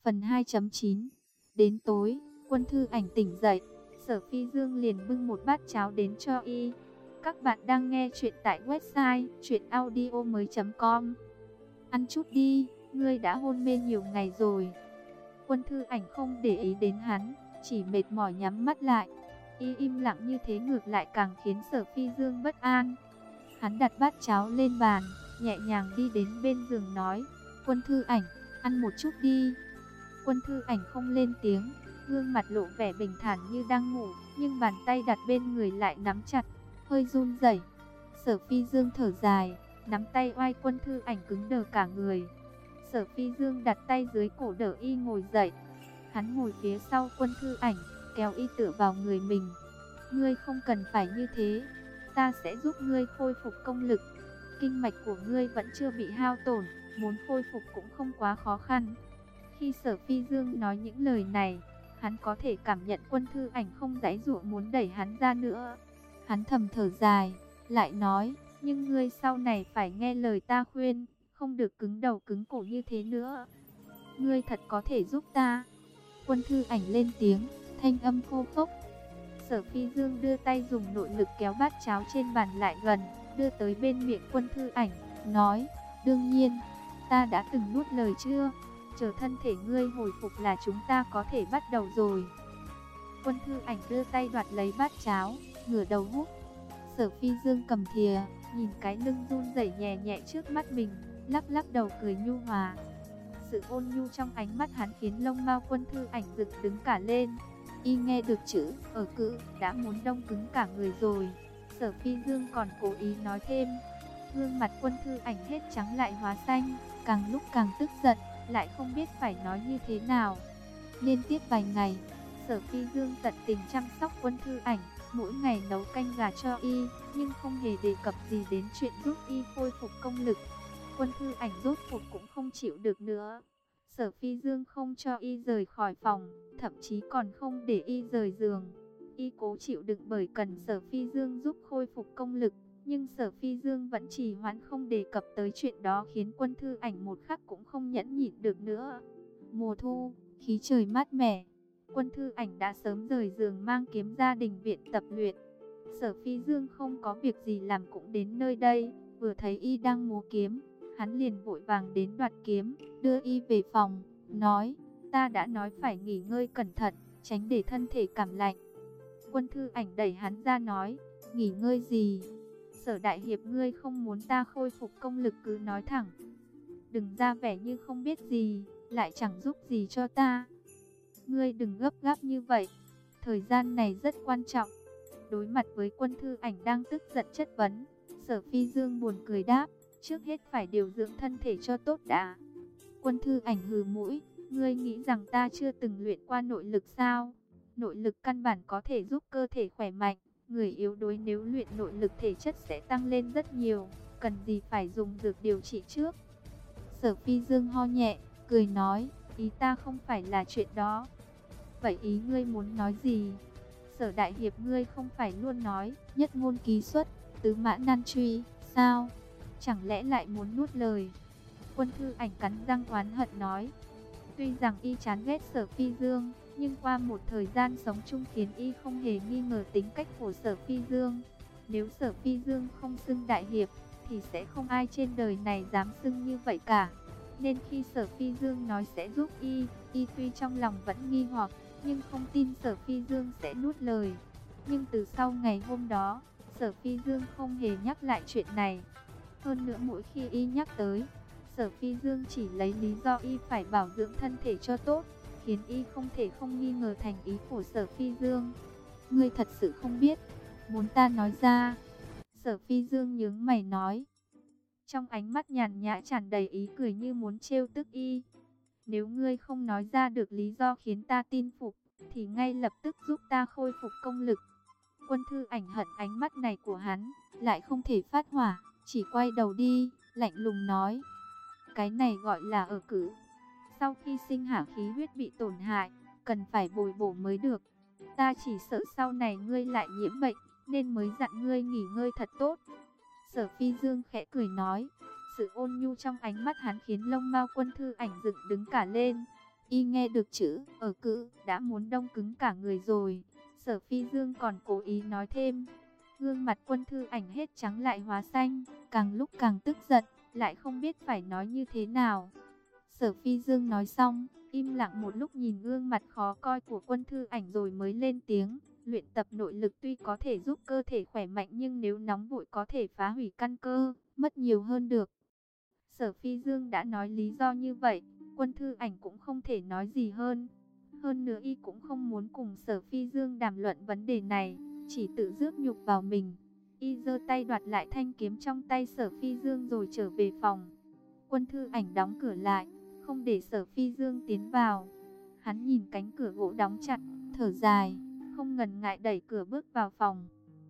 Phần 2.9. Đến tối, Quân Thư Ảnh tỉnh dậy, Sở Phi Dương liền bưng một bát cháo đến cho y. Các bạn đang nghe chuyện tại website chuyenaudio.com. Ăn chút đi, ngươi đã hôn mê nhiều ngày rồi. Quân Thư Ảnh không để ý đến hắn, chỉ mệt mỏi nhắm mắt lại. Y im lặng như thế ngược lại càng khiến Sở Phi Dương bất an. Hắn đặt bát cháo lên bàn, nhẹ nhàng đi đến bên giường nói: Quân Thư Ảnh, ăn một chút đi. Quân Thư Ảnh không lên tiếng, gương mặt lộ vẻ bình thản như đang ngủ, nhưng bàn tay đặt bên người lại nắm chặt, hơi run rẩy. Sở Phi Dương thở dài, nắm tay oai Quân Thư Ảnh cứng đờ cả người. Sở Phi Dương đặt tay dưới cổ đỡ y ngồi dậy. Hắn ngồi phía sau Quân Thư Ảnh, kéo y tựa vào người mình. Ngươi không cần phải như thế, ta sẽ giúp ngươi khôi phục công lực. Kinh mạch của ngươi vẫn chưa bị hao tổn, muốn khôi phục cũng không quá khó khăn. Khi Sở Phi Dương nói những lời này, hắn có thể cảm nhận Quân Thư Ảnh không giãy giụa muốn đẩy hắn ra nữa. Hắn thầm thở dài, lại nói: nhưng ngươi sau này phải nghe lời ta khuyên, không được cứng đầu cứng cổ như thế nữa. Ngươi thật có thể giúp ta. Quân Thư Ảnh lên tiếng, thanh âm khô khốc. Sở Phi Dương đưa tay dùng nội lực kéo bát cháo trên bàn lại gần, đưa tới bên miệng Quân Thư Ảnh, nói: đương nhiên, ta đã từng nuốt lời chưa? Chờ thân thể ngươi hồi phục là chúng ta có thể bắt đầu rồi. Quân Thư Ảnh đưa tay đoạt lấy bát cháo, ngửa đầu hút. Sở Phi Dương cầm thìa, nhìn cái lưng run rẩy nhẹ nhẹ trước mắt mình, lắc lắc đầu cười nhu hòa. Sự ôn nhu trong ánh mắt hắn khiến lông mao Quân Thư Ảnh dựng đứng cả lên. Y nghe được chữ ở cữ đã muốn đông cứng cả người rồi. Sở Phi Dương còn cố ý nói thêm. Gương mặt Quân Thư Ảnh hết trắng lại hóa xanh, càng lúc càng tức giận, lại không biết phải nói như thế nào. Liên tiếp vài ngày, Sở Phi Dương tận tình chăm sóc Quân Thư Ảnh, mỗi ngày nấu canh gà cho y, nhưng không hề đề cập gì đến chuyện giúp y khôi phục công lực. Quân Thư Ảnh rốt cuộc cũng không chịu được nữa. Sở Phi Dương không cho y rời khỏi phòng, thậm chí còn không để y rời giường. Y cố chịu đựng bởi cần Sở Phi Dương giúp khôi phục công lực, nhưng Sở Phi Dương vẫn trì hoãn không đề cập tới chuyện đó, khiến Quân Thư Ảnh một khắc cũng không nhẫn nhịn được nữa. Mùa thu, khí trời mát mẻ, Quân Thư Ảnh đã sớm rời giường mang kiếm ra đình viện tập luyện. Sở Phi Dương không có việc gì làm cũng đến nơi đây, vừa thấy y đang múa kiếm, hắn liền vội vàng đến đoạt kiếm, đưa y về phòng, nói: ta đã nói phải nghỉ ngơi cẩn thận, tránh để thân thể cảm lạnh. Quân Thư Ảnh đẩy hắn ra nói: nghỉ ngơi gì? Sở đại hiệp ngươi không muốn ta khôi phục công lực cứ nói thẳng. Đừng ra vẻ như không biết gì, lại chẳng giúp gì cho ta. Ngươi đừng gấp gáp như vậy, thời gian này rất quan trọng. Đối mặt với Quân Thư Ảnh đang tức giận chất vấn, Sở Phi Dương buồn cười đáp: trước hết phải điều dưỡng thân thể cho tốt đã. Quân Thư Ảnh hừ mũi: ngươi nghĩ rằng ta chưa từng luyện qua nội lực sao? Nội lực căn bản có thể giúp cơ thể khỏe mạnh. Người yếu đuối nếu luyện nội lực thể chất sẽ tăng lên rất nhiều, cần gì phải dùng dược điều trị trước. Sở Phi Dương ho nhẹ, cười nói: ý ta không phải là chuyện đó. Vậy ý ngươi muốn nói gì? Sở đại hiệp ngươi không phải luôn nói nhất ngôn ký xuất, tứ mã nan truy, sao? Chẳng lẽ lại muốn nuốt lời? Quân Thư Ảnh cắn răng oán hận nói. Tuy rằng y chán ghét Sở Phi Dương, nhưng qua một thời gian sống chung khiến y không hề nghi ngờ tính cách của Sở Phi Dương. Nếu Sở Phi Dương không xưng đại hiệp, thì sẽ không ai trên đời này dám xưng như vậy cả. Nên khi Sở Phi Dương nói sẽ giúp y tuy trong lòng vẫn nghi hoặc, nhưng không tin Sở Phi Dương sẽ nuốt lời. Nhưng từ sau ngày hôm đó, Sở Phi Dương không hề nhắc lại chuyện này. Hơn nữa mỗi khi y nhắc tới, Sở Phi Dương chỉ lấy lý do y phải bảo dưỡng thân thể cho tốt, khiến y không thể không nghi ngờ thành ý của Sở Phi Dương. Ngươi thật sự không biết, muốn ta nói ra? Sở Phi Dương nhướng mày nói. Trong ánh mắt nhàn nhã tràn đầy ý cười như muốn trêu tức y. Nếu ngươi không nói ra được lý do khiến ta tin phục, thì ngay lập tức giúp ta khôi phục công lực. Quân Thư Ảnh hận ánh mắt này của hắn, lại không thể phát hỏa, chỉ quay đầu đi, lạnh lùng nói. Cái này gọi là ở cữ. Sau khi sinh hả khí huyết bị tổn hại, cần phải bồi bổ mới được. Ta chỉ sợ sau này ngươi lại nhiễm bệnh, nên mới dặn ngươi nghỉ ngơi thật tốt. Sở Phi Dương khẽ cười nói. Sự ôn nhu trong ánh mắt hắn khiến lông mao Quân Thư Ảnh dựng đứng cả lên. Y nghe được chữ ở cữ đã muốn đông cứng cả người rồi. Sở Phi Dương còn cố ý nói thêm. Gương mặt Quân Thư Ảnh hết trắng lại hóa xanh, càng lúc càng tức giận, lại không biết phải nói như thế nào. Sở Phi Dương nói xong, im lặng một lúc nhìn gương mặt khó coi của Quân Thư Ảnh rồi mới lên tiếng. Luyện tập nội lực tuy có thể giúp cơ thể khỏe mạnh nhưng nếu nóng vội có thể phá hủy căn cơ, mất nhiều hơn được. Sở Phi Dương đã nói lý do như vậy, Quân Thư Ảnh cũng không thể nói gì hơn. Hơn nữa y cũng không muốn cùng Sở Phi Dương đàm luận vấn đề này, chỉ tự rước nhục vào mình. Y giơ tay đoạt lại thanh kiếm trong tay Sở Phi Dương rồi trở về phòng. Quân Thư Ảnh đóng cửa lại, không để Sở Phi Dương tiến vào. Hắn nhìn cánh cửa gỗ đóng chặt, thở dài, không ngần ngại đẩy cửa bước vào phòng.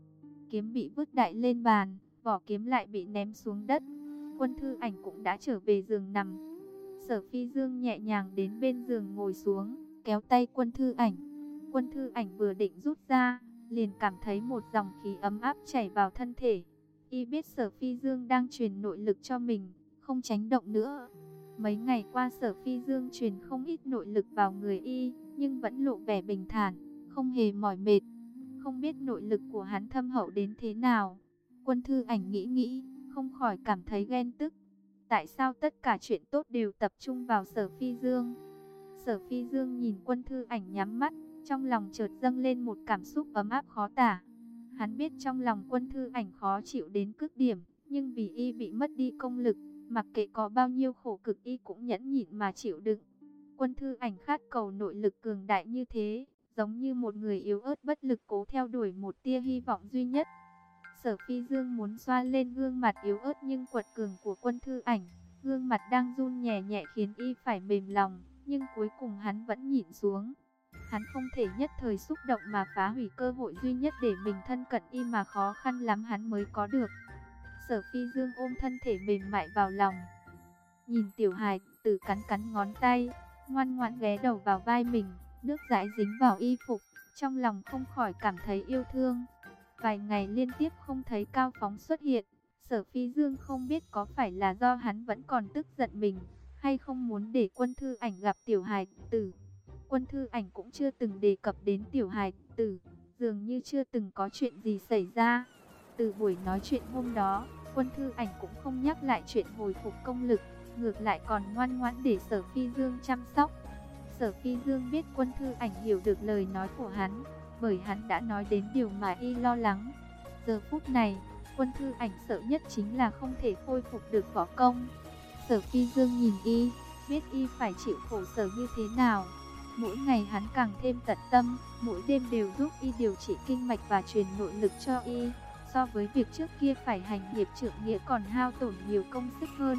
Kiếm bị vứt đại lên bàn, vỏ kiếm lại bị ném xuống đất. Quân Thư Ảnh cũng đã trở về giường nằm. Sở Phi Dương nhẹ nhàng đến bên giường ngồi xuống, kéo tay Quân Thư Ảnh. Quân Thư Ảnh vừa định rút ra, liền cảm thấy một dòng khí ấm áp chảy vào thân thể. Y biết Sở Phi Dương đang truyền nội lực cho mình, không tránh động nữa. Mấy ngày qua Sở Phi Dương truyền không ít nội lực vào người y, nhưng vẫn lộ vẻ bình thản, không hề mỏi mệt. Không biết nội lực của hắn thâm hậu đến thế nào. Quân Thư Ảnh nghĩ, không khỏi cảm thấy ghen tức. Tại sao tất cả chuyện tốt đều tập trung vào Sở Phi Dương? Sở Phi Dương nhìn Quân Thư Ảnh nhắm mắt, trong lòng chợt dâng lên một cảm xúc ấm áp khó tả. Hắn biết trong lòng Quân Thư Ảnh khó chịu đến cực điểm, nhưng vì y bị mất đi công lực, mặc kệ có bao nhiêu khổ cực y cũng nhẫn nhịn mà chịu đựng. Quân Thư Ảnh khát cầu nội lực cường đại như thế, giống như một người yếu ớt bất lực cố theo đuổi một tia hy vọng duy nhất. Sở Phi Dương muốn xoa lên gương mặt yếu ớt nhưng quật cường của Quân Thư Ảnh, gương mặt đang run nhẹ nhẹ khiến y phải mềm lòng, nhưng cuối cùng hắn vẫn nhịn xuống. Hắn không thể nhất thời xúc động mà phá hủy cơ hội duy nhất để mình thân cận y mà khó khăn lắm hắn mới có được. Sở Phi Dương ôm thân thể mềm mại vào lòng, nhìn tiểu hài tử cắn cắn ngón tay, ngoan ngoãn ghé đầu vào vai mình, nước dãi dính vào y phục, trong lòng không khỏi cảm thấy yêu thương. Vài ngày liên tiếp không thấy Cao Phóng xuất hiện, Sở Phi Dương không biết có phải là do hắn vẫn còn tức giận mình, hay không muốn để Quân Thư Ảnh gặp tiểu hài tử. Quân Thư Ảnh cũng chưa từng đề cập đến tiểu hài tử, dường như chưa từng có chuyện gì xảy ra. Từ buổi nói chuyện hôm đó, Quân Thư Ảnh cũng không nhắc lại chuyện hồi phục công lực, ngược lại còn ngoan ngoãn để Sở Phi Dương chăm sóc. Sở Phi Dương biết Quân Thư Ảnh hiểu được lời nói của hắn, bởi hắn đã nói đến điều mà y lo lắng. Giờ phút này, Quân Thư Ảnh sợ nhất chính là không thể khôi phục được võ công. Sở Phi Dương nhìn y, biết y phải chịu khổ sở như thế nào. Mỗi ngày hắn càng thêm tận tâm, mỗi đêm đều giúp y điều trị kinh mạch và truyền nội lực cho y. So với việc trước kia phải hành hiệp trượng nghĩa còn hao tổn nhiều công sức hơn.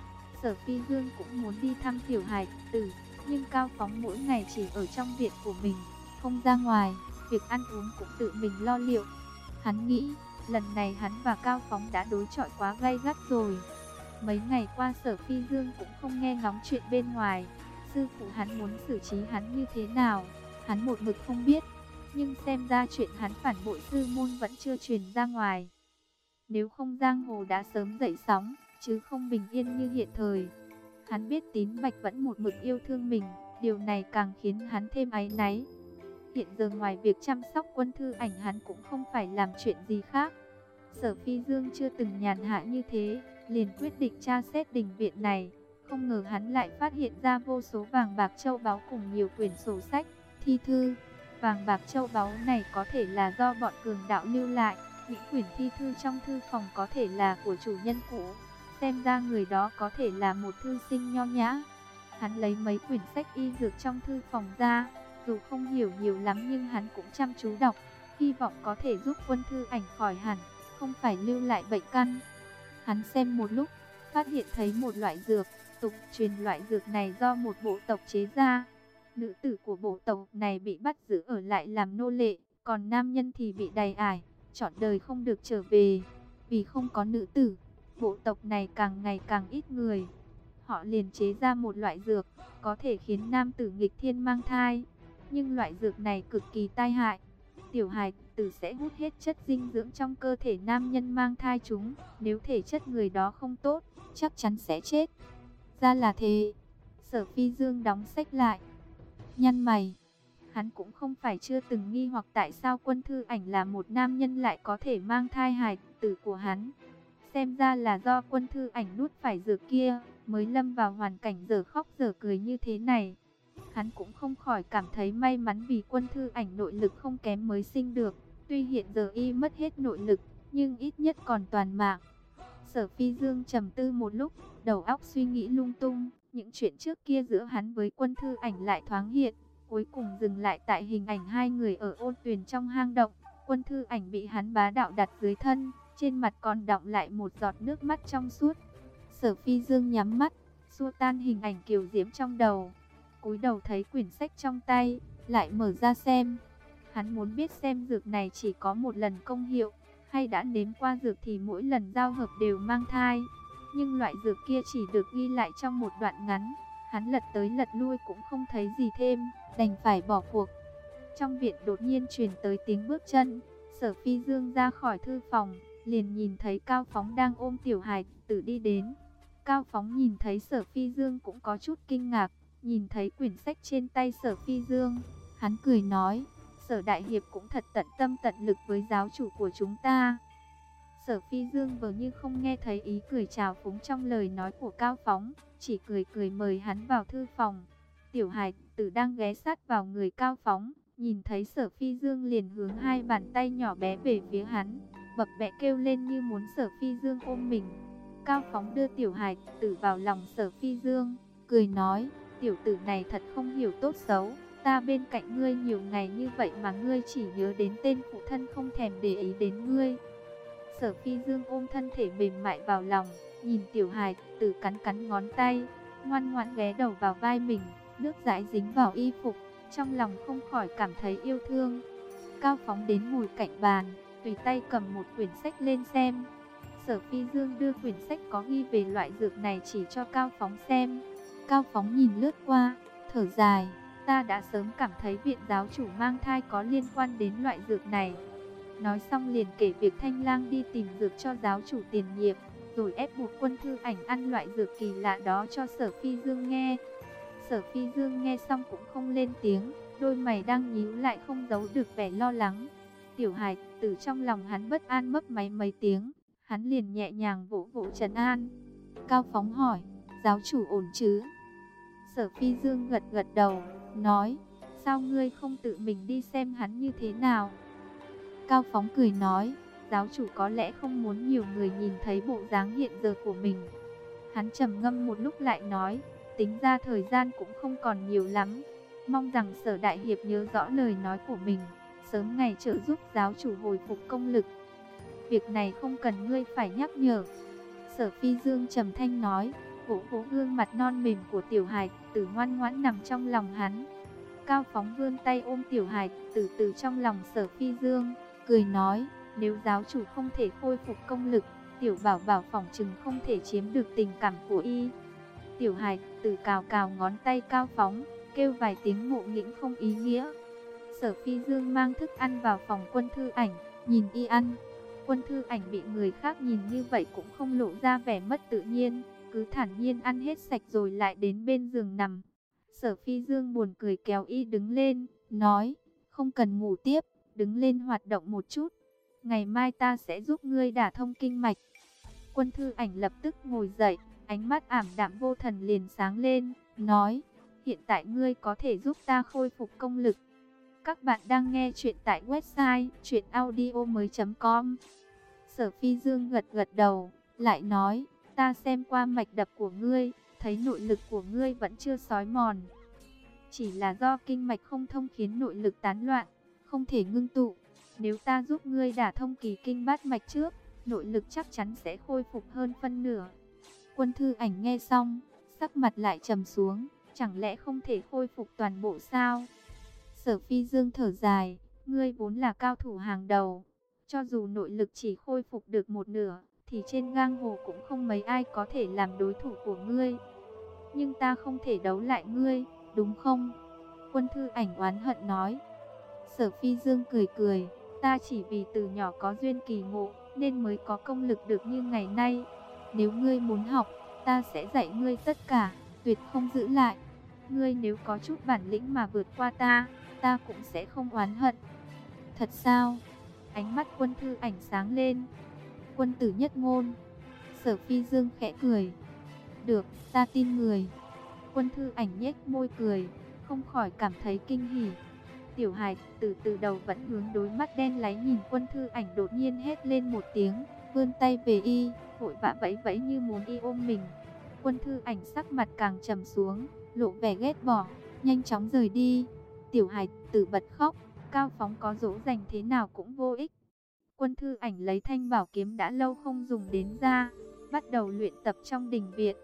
Sở Phi Dương cũng muốn đi thăm tiểu hài tử, nhưng Cao Phóng mỗi ngày chỉ ở trong viện của mình, không ra ngoài, việc ăn uống cũng tự mình lo liệu. Hắn nghĩ, lần này hắn và Cao Phóng đã đối chọi quá gay gắt rồi. Mấy ngày qua Sở Phi Dương cũng không nghe ngóng chuyện bên ngoài. Sư phụ hắn muốn xử trí hắn như thế nào, hắn một mực không biết. Nhưng xem ra chuyện hắn phản bội sư môn vẫn chưa truyền ra ngoài. Nếu không giang hồ đã sớm dậy sóng, chứ không bình yên như hiện thời. Hắn biết Tín Bạch vẫn một mực yêu thương mình, điều này càng khiến hắn thêm áy náy. Hiện giờ ngoài việc chăm sóc Quân Thư Ảnh hắn cũng không phải làm chuyện gì khác. Sở Phi Dương chưa từng nhàn hạ như thế, liền quyết định tra xét đình viện này. Không ngờ hắn lại phát hiện ra vô số vàng bạc châu báu cùng nhiều quyển sổ sách, thi thư. Vàng bạc châu báu này có thể là do bọn cường đạo lưu lại, những quyển thi thư trong thư phòng có thể là của chủ nhân cũ. Xem ra người đó có thể là một thư sinh nho nhã. Hắn lấy mấy quyển sách y dược trong thư phòng ra, dù không hiểu nhiều lắm nhưng hắn cũng chăm chú đọc, hy vọng có thể giúp Quân Thư Ảnh khỏi hẳn, không phải lưu lại bệnh căn. Hắn xem một lúc, phát hiện thấy một loại dược, tục truyền loại dược này do một bộ tộc chế ra. Nữ tử của bộ tộc này bị bắt giữ ở lại làm nô lệ, còn nam nhân thì bị đày ải, trọn đời không được trở về. Vì không có nữ tử, bộ tộc này càng ngày càng ít người. Họ liền chế ra một loại dược, có thể khiến nam tử nghịch thiên mang thai. Nhưng loại dược này cực kỳ tai hại. Tiểu hài tử sẽ hút hết chất dinh dưỡng trong cơ thể nam nhân mang thai chúng. Nếu thể chất người đó không tốt, chắc chắn sẽ chết. Ra là thế. Sở Phi Dương đóng sách lại, nhăn mày. Hắn cũng không phải chưa từng nghi hoặc tại sao Quân Thư Ảnh là một nam nhân lại có thể mang thai hài tử của hắn. Xem ra là do Quân Thư Ảnh nuốt phải dược kia, mới lâm vào hoàn cảnh dở khóc dở cười như thế này. Hắn cũng không khỏi cảm thấy may mắn vì Quân Thư Ảnh nội lực không kém mới sinh được. Tuy hiện giờ y mất hết nội lực, nhưng ít nhất còn toàn mạng. Sở Phi Dương trầm tư một lúc, đầu óc suy nghĩ lung tung. Những chuyện trước kia giữa hắn với Quân Thư Ảnh lại thoáng hiện. Cuối cùng dừng lại tại hình ảnh hai người ở ôn tuyền trong hang động. Quân Thư Ảnh bị hắn bá đạo đặt dưới thân, trên mặt còn đọng lại một giọt nước mắt trong suốt. Sở Phi Dương nhắm mắt, xua tan hình ảnh kiều diễm trong đầu. Cúi đầu thấy quyển sách trong tay, lại mở ra xem. Hắn muốn biết xem dược này chỉ có một lần công hiệu, hay đã nếm qua dược thì mỗi lần giao hợp đều mang thai. Nhưng loại dược kia chỉ được ghi lại trong một đoạn ngắn. Hắn lật tới lật lui cũng không thấy gì thêm, đành phải bỏ cuộc. Trong viện đột nhiên truyền tới tiếng bước chân. Sở Phi Dương ra khỏi thư phòng, liền nhìn thấy Cao Phóng đang ôm tiểu hài tử đi đến. Cao Phóng nhìn thấy Sở Phi Dương cũng có chút kinh ngạc. Nhìn thấy quyển sách trên tay Sở Phi Dương, hắn cười nói: Sở đại hiệp cũng thật tận tâm tận lực với giáo chủ của chúng ta. Sở Phi Dương vờ như không nghe thấy ý cười trào phúng trong lời nói của Cao Phóng, chỉ cười cười mời hắn vào thư phòng. Tiểu hài tử đang ghé sát vào người Cao Phóng, nhìn thấy Sở Phi Dương liền hướng hai bàn tay nhỏ bé về phía hắn, bập bẹ kêu lên như muốn Sở Phi Dương ôm mình. Cao Phóng đưa tiểu hài tử vào lòng Sở Phi Dương, cười nói: tiểu tử này thật không hiểu tốt xấu, ta bên cạnh ngươi nhiều ngày như vậy mà ngươi chỉ nhớ đến tên phụ thân, không thèm để ý đến ngươi. Sở Phi Dương ôm thân thể mềm mại vào lòng, nhìn tiểu hài tử cắn cắn ngón tay, ngoan ngoãn ghé đầu vào vai mình, nước dãi dính vào y phục, trong lòng không khỏi cảm thấy yêu thương. Cao Phóng đến ngồi cạnh bàn, tùy tay cầm một quyển sách lên xem. Sở Phi Dương đưa quyển sách có ghi về loại dược này chỉ cho Cao Phóng xem. Cao Phóng nhìn lướt qua, thở dài: ta đã sớm cảm thấy viện giáo chủ mang thai có liên quan đến loại dược này. Nói xong liền kể việc Thanh Lang đi tìm dược cho giáo chủ tiền nhiệm, rồi ép buộc Quân Thư Ảnh ăn loại dược kỳ lạ đó cho Sở Phi Dương nghe. Sở Phi Dương nghe xong cũng không lên tiếng, đôi mày đang nhíu lại không giấu được vẻ lo lắng. Tiểu hài tử trong lòng hắn bất an mấp máy mấy tiếng, hắn liền nhẹ nhàng vỗ vỗ trấn an. Cao Phóng hỏi: giáo chủ ổn chứ? Sở Phi Dương gật gật đầu, nói: sao ngươi không tự mình đi xem hắn như thế nào? Cao Phóng cười nói: giáo chủ có lẽ không muốn nhiều người nhìn thấy bộ dáng hiện giờ của mình. Hắn trầm ngâm một lúc lại nói: tính ra thời gian cũng không còn nhiều lắm, mong rằng Sở đại hiệp nhớ rõ lời nói của mình, sớm ngày trợ giúp giáo chủ hồi phục công lực. Việc này không cần ngươi phải nhắc nhở. Sở Phi Dương trầm thanh nói, vỗ vỗ gương mặt non mềm của tiểu hài tử ngoan ngoãn nằm trong lòng hắn. Cao Phóng vươn tay ôm tiểu hài tử từ trong lòng Sở Phi Dương, cười nói: nếu giáo chủ không thể khôi phục công lực, tiểu bảo bảo phỏng chừng không thể chiếm được tình cảm của y. Tiểu hài tử cào cào ngón tay Cao Phóng, kêu vài tiếng ngộ nghĩnh không ý nghĩa. Sở Phi Dương mang thức ăn vào phòng Quân Thư Ảnh, nhìn y ăn. Quân Thư Ảnh bị người khác nhìn như vậy cũng không lộ ra vẻ mất tự nhiên, cứ thản nhiên ăn hết sạch rồi lại đến bên giường nằm. Sở Phi Dương buồn cười kéo y đứng lên, nói: không cần ngủ tiếp, đứng lên hoạt động một chút. Ngày mai ta sẽ giúp ngươi đả thông kinh mạch. Quân Thư Ảnh lập tức ngồi dậy, ánh mắt ảm đạm vô thần liền sáng lên, nói: hiện tại ngươi có thể giúp ta khôi phục công lực. Các bạn đang nghe chuyện tại website chuyenaudio.com. Sở Phi Dương gật gật đầu, lại nói: ta xem qua mạch đập của ngươi, thấy nội lực của ngươi vẫn chưa xói mòn. Chỉ là do kinh mạch không thông khiến nội lực tán loạn, không thể ngưng tụ. Nếu ta giúp ngươi đả thông kỳ kinh bát mạch trước, nội lực chắc chắn sẽ khôi phục hơn phân nửa. Quân Thư Ảnh nghe xong, sắc mặt lại trầm xuống, chẳng lẽ không thể khôi phục toàn bộ sao? Sở Phi Dương thở dài, ngươi vốn là cao thủ hàng đầu, cho dù nội lực chỉ khôi phục được một nửa, thì trên giang hồ cũng không mấy ai có thể làm đối thủ của ngươi. Nhưng ta không thể đấu lại ngươi, đúng không? Quân Thư Ảnh oán hận nói. Sở Phi Dương cười cười, ta chỉ vì từ nhỏ có duyên kỳ ngộ, nên mới có công lực được như ngày nay. Nếu ngươi muốn học, ta sẽ dạy ngươi tất cả, tuyệt không giữ lại. Ngươi nếu có chút bản lĩnh mà vượt qua ta, ta cũng sẽ không oán hận. Thật sao? Ánh mắt Quân Thư Ảnh sáng lên. Quân tử nhất ngôn. Sở Phi Dương khẽ cười. Được, ta tin người. Quân Thư Ảnh nhếch môi cười, không khỏi cảm thấy kinh hỉ. Tiểu hài từ đầu vẫn hướng đối mắt đen láy nhìn Quân Thư Ảnh, đột nhiên hét lên một tiếng, vươn tay về y, vội vã vẫy vẫy như muốn y ôm mình. Quân Thư Ảnh sắc mặt càng trầm xuống, lộ vẻ ghét bỏ, nhanh chóng rời đi. Tiểu hài tử bật khóc, Cao Phóng có dỗ dành thế nào cũng vô ích. Quân Thư Ảnh lấy thanh bảo kiếm đã lâu không dùng đến ra, bắt đầu luyện tập trong đình viện.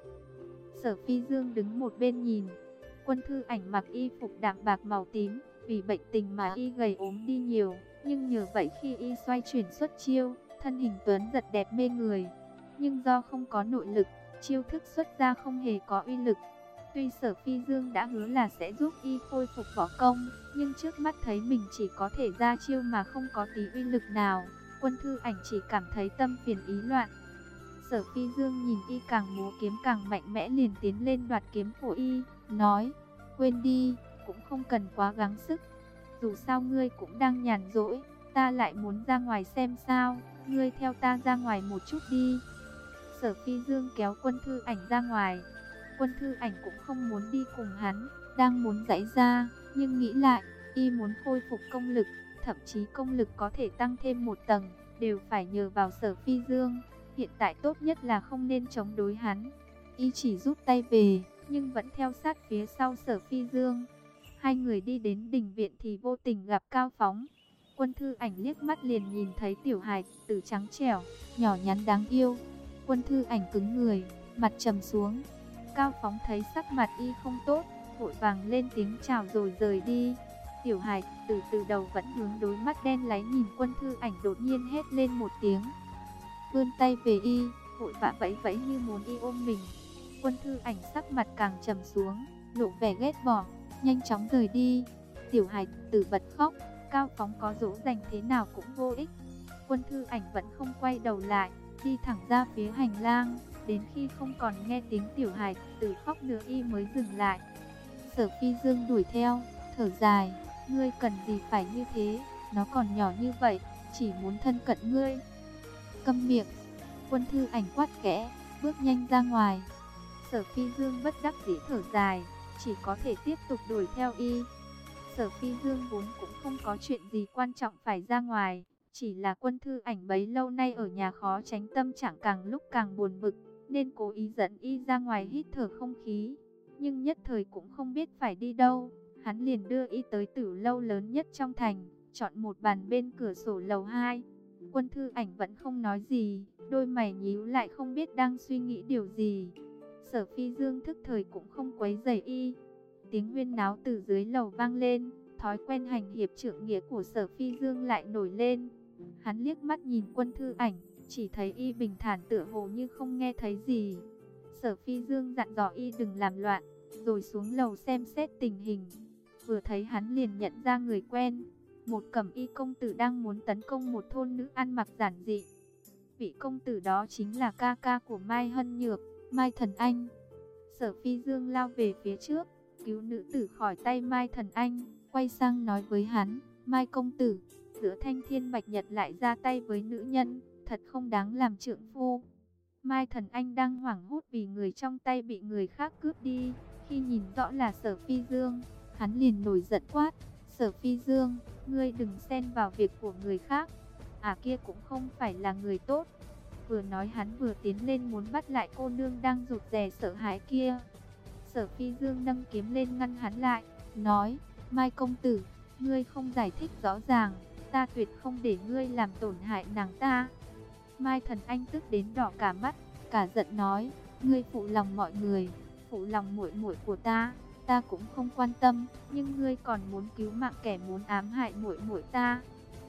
Sở Phi Dương đứng một bên nhìn. Quân Thư Ảnh mặc y phục đạm bạc màu tím, vì bệnh tình mà y gầy ốm đi nhiều, nhưng nhờ vậy khi y xoay chuyển xuất chiêu, thân hình tuấn giật đẹp mê người. Nhưng do không có nội lực, chiêu thức xuất ra không hề có uy lực. Tuy Sở Phi Dương đã hứa là sẽ giúp y khôi phục võ công, nhưng trước mắt thấy mình chỉ có thể ra chiêu mà không có tí uy lực nào, Quân Thư Ảnh chỉ cảm thấy tâm phiền ý loạn. Sở Phi Dương nhìn y càng múa kiếm càng mạnh mẽ, liền tiến lên đoạt kiếm của y, nói: quên đi, cũng không cần quá gắng sức. Dù sao ngươi cũng đang nhàn rỗi, ta lại muốn ra ngoài xem sao, ngươi theo ta ra ngoài một chút đi. Sở Phi Dương kéo Quân Thư Ảnh ra ngoài. Quân Thư Ảnh cũng không muốn đi cùng hắn, đang muốn giãy ra, nhưng nghĩ lại, y muốn khôi phục công lực, thậm chí công lực có thể tăng thêm một tầng, đều phải nhờ vào Sở Phi Dương. Hiện tại tốt nhất là không nên chống đối hắn. Y chỉ rút tay về, nhưng vẫn theo sát phía sau Sở Phi Dương. Hai người đi đến đình viện thì vô tình gặp Cao Phóng. Quân Thư Ảnh liếc mắt liền nhìn thấy tiểu hài tử trắng trẻo, nhỏ nhắn đáng yêu. Quân Thư Ảnh cứng người, mặt trầm xuống. Cao Phóng thấy sắc mặt y không tốt, vội vàng lên tiếng chào rồi rời đi. Tiểu hài từ đầu vẫn hướng đối mắt đen láy nhìn Quân Thư Ảnh, đột nhiên hét lên một tiếng, vươn tay về y, vội vã vẫy vẫy như muốn y ôm mình. Quân Thư Ảnh sắc mặt càng trầm xuống, lộ vẻ ghét bỏ, nhanh chóng rời đi. Tiểu hài tử bật khóc, Cao Phóng có dỗ dành thế nào cũng vô ích. Quân Thư Ảnh vẫn không quay đầu lại, đi thẳng ra phía hành lang, đến khi không còn nghe tiếng tiểu hài tử khóc nữa y mới dừng lại. Sở Phi Dương đuổi theo, thở dài, ngươi cần gì phải như thế, nó còn nhỏ như vậy, chỉ muốn thân cận ngươi. Câm miệng. Quân Thư Ảnh quát khẽ, bước nhanh ra ngoài. Sở Phi Dương bất đắc dĩ thở dài, chỉ có thể tiếp tục đuổi theo y. Sở Phi Dương vốn cũng không có chuyện gì quan trọng phải ra ngoài, chỉ là Quân Thư Ảnh bấy lâu nay ở nhà khó tránh tâm trạng càng lúc càng buồn bực, nên cố ý dẫn y ra ngoài hít thở không khí. Nhưng nhất thời cũng không biết phải đi đâu, hắn liền đưa y tới tử lâu lớn nhất trong thành, chọn một bàn bên cửa sổ lầu 2. Quân Thư Ảnh vẫn không nói gì, đôi mày nhíu lại không biết đang suy nghĩ điều gì. Sở Phi Dương thức thời cũng không quấy rầy y. Tiếng huyên náo từ dưới lầu vang lên, thói quen hành hiệp trượng nghĩa của Sở Phi Dương lại nổi lên. Hắn liếc mắt nhìn Quân Thư Ảnh, chỉ thấy y bình thản tựa hồ như không nghe thấy gì. Sở Phi Dương dặn dò y đừng làm loạn, rồi xuống lầu xem xét tình hình. Vừa thấy hắn liền nhận ra người quen, một cẩm y công tử đang muốn tấn công một thôn nữ ăn mặc giản dị. Vị công tử đó chính là ca ca của Mai Hân Nhược, Mai Thần Anh. Sở Phi Dương lao về phía trước, cứu nữ tử khỏi tay Mai Thần Anh, quay sang nói với hắn, Mai công tử, giữa thanh thiên bạch nhật lại ra tay với nữ nhân, thật không đáng làm trượng phu. Mai Thần Anh đang hoảng hốt vì người trong tay bị người khác cướp đi, khi nhìn rõ là Sở Phi Dương, hắn liền nổi giận quát, Sở Phi Dương, ngươi đừng xen vào việc của người khác, kia cũng không phải là người tốt. Vừa nói hắn vừa tiến lên muốn bắt lại cô nương đang rụt rè sợ hãi kia. Sở Phi Dương nâng kiếm lên ngăn hắn lại, nói, Mai công tử, ngươi không giải thích rõ ràng, ta tuyệt không để ngươi làm tổn hại nàng ta. Mai Thần Anh tức đến đỏ cả mắt, cả giận nói, ngươi phụ lòng mọi người, phụ lòng muội muội của ta cũng không quan tâm, nhưng ngươi còn muốn cứu mạng kẻ muốn ám hại muội muội ta.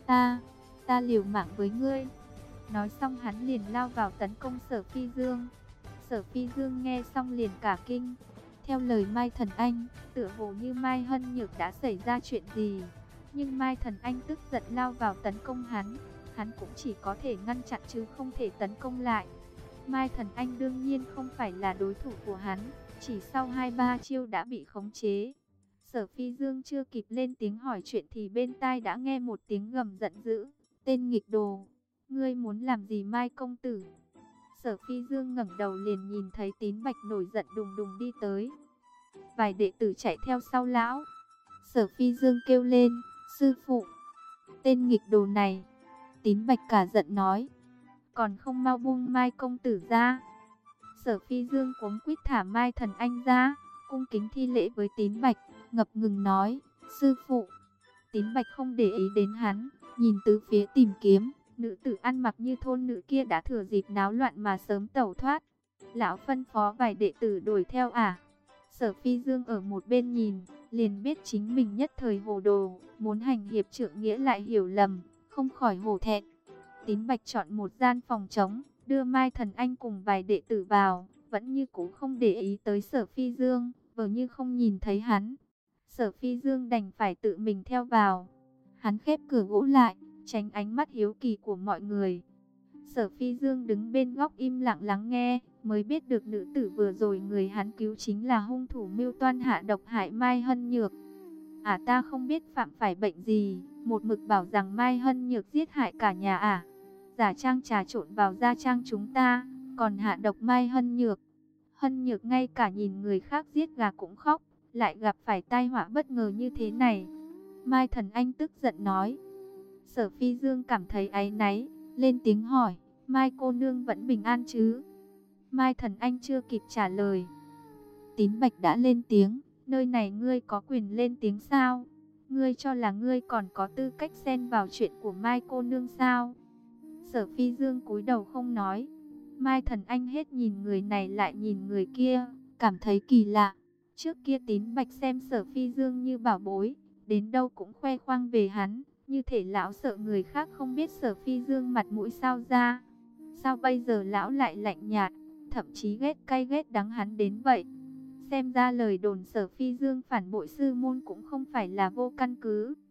Ta liều mạng với ngươi. Nói xong hắn liền lao vào tấn công Sở Phi Dương. Sở Phi Dương nghe xong liền cả kinh. Theo lời Mai Thần Anh, tựa hồ như Mai Hân Nhược đã xảy ra chuyện gì. Nhưng Mai Thần Anh tức giận lao vào tấn công hắn cũng chỉ có thể ngăn chặn chứ không thể tấn công lại. Mai Thần Anh đương nhiên không phải là đối thủ của hắn, chỉ sau 2-3 chiêu đã bị khống chế. Sở Phi Dương chưa kịp lên tiếng hỏi chuyện thì bên tai đã nghe một tiếng gầm giận dữ. Tên nghịch đồ, ngươi muốn làm gì Mai công tử? Sở Phi Dương ngẩng đầu liền nhìn thấy Tín Bạch nổi giận đùng đùng đi tới. Vài đệ tử chạy theo sau lão. Sở Phi Dương kêu lên, sư phụ, tên nghịch đồ này. Tín Bạch cả giận nói, còn không mau buông Mai công tử ra. Sở Phi Dương cuống quýt thả Mai Thần Anh ra, cung kính thi lễ với Tín Bạch, ngập ngừng nói, sư phụ. Tín Bạch không để ý đến hắn, nhìn tứ phía tìm kiếm, nữ tử ăn mặc như thôn nữ kia đã thừa dịp náo loạn mà sớm tẩu thoát. Lão phân phó vài đệ tử đuổi theo Sở Phi Dương ở một bên nhìn, liền biết chính mình nhất thời hồ đồ, muốn hành hiệp trượng nghĩa lại hiểu lầm, không khỏi hổ thẹn. Tín Bạch chọn một gian phòng trống, đưa Mai Thần Anh cùng vài đệ tử vào, vẫn như cũ không để ý tới Sở Phi Dương, vờ như không nhìn thấy hắn. Sở Phi Dương đành phải tự mình theo vào. Hắn khép cửa gỗ lại, tránh ánh mắt hiếu kỳ của mọi người. Sở Phi Dương đứng bên góc im lặng lắng nghe, mới biết được nữ tử vừa rồi người hắn cứu chính là hung thủ mưu toan hạ độc hại Mai Hân Nhược. Ta không biết phạm phải bệnh gì, một mực bảo rằng Mai Hân Nhược giết hại cả nhà giả trang trà trộn vào gia trang chúng ta, còn hạ độc Mai Hân Nhược. Hân Nhược ngay cả nhìn người khác giết gà cũng khóc, lại gặp phải tai họa bất ngờ như thế này. Mai Thần Anh tức giận nói. Sở Phi Dương cảm thấy áy náy, lên tiếng hỏi, Mai cô nương vẫn bình an chứ? Mai Thần Anh chưa kịp trả lời. Tín Bạch đã lên tiếng, nơi này ngươi có quyền lên tiếng sao? Ngươi cho là ngươi còn có tư cách xen vào chuyện của Mai cô nương sao? Sở Phi Dương cúi đầu không nói. Mai Thần Anh hết nhìn người này lại nhìn người kia, cảm thấy kỳ lạ. Trước kia Tín Bạch xem Sở Phi Dương như bảo bối, đến đâu cũng khoe khoang về hắn, như thể lão sợ người khác không biết Sở Phi Dương mặt mũi sao ra. Sao bây giờ lão lại lạnh nhạt, thậm chí ghét cay ghét đắng hắn đến vậy? Xem ra lời đồn Sở Phi Dương phản bội sư môn cũng không phải là vô căn cứ.